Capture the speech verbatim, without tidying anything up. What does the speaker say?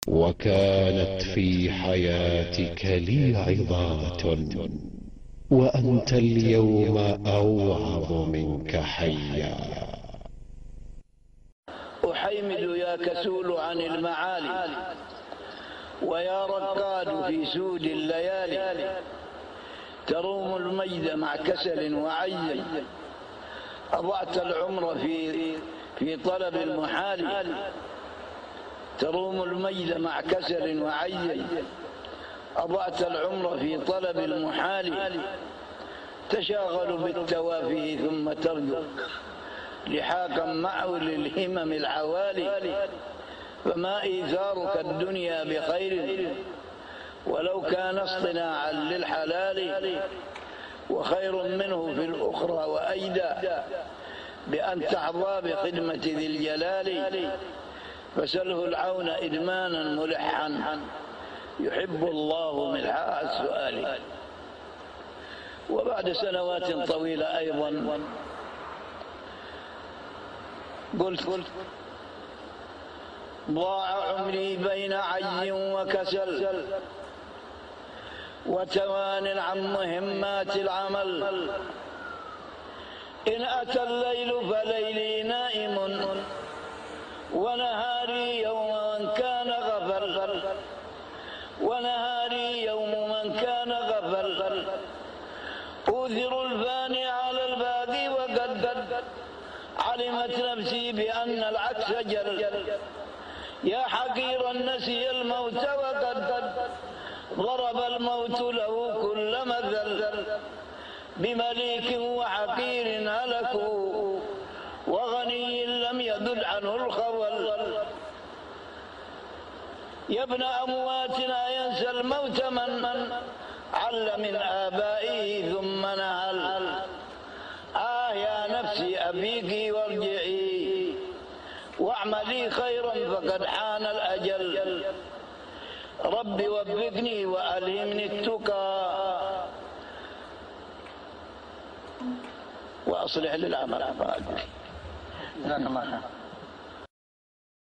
وكانت في حياتك لي عظات، وأنت اليوم أوعظ منك حيا. أحيمد يا كسول عن المعالي، ويا رقاد في سود الليالي، تروم المجد مع كسل وعي، أضعت العمر في في طلب المحال، تروم المجد مع كسل وعي، أضعت العمر في طلب المحال، تشاغل بالتوافه ثم ترجو لحاقا معه للهمم العوالي، فما إيثارك الدنيا بخير ولو كان اصطناعا للحلال، وخير منه في الأخرى وأيدى بأن تحظى بخدمة ذي الجلال، فسله العون إدمانا ملحا يحب الله ملحاء السؤال. وبعد سنوات طويلة أيضا قلت ضاع عمري بين عي وكسل وتوان عن مهمات العمل، إن أتى الليل فليلي نائم ونهاري يوم من كان غفل، ونهاري يوم من كان غفل، أوثر الفاني على الباقي وقد علمت نفسي بأن العكس جل، يا حقيرا نسي الموت وقد ضرب الموت له كل مثل، بمليك وحقير هلكوا وغني لم يدل عنه الخول، يا ابن أمواتنا ينسى الموت من عل من آبائه ثم نهل، آه يا نفسي أبيكي وارجعي واعملي خيرا فقد حان الأجل، ربي وفقني وألهمني التقى وأصلح للعمل. جزاك الله خير.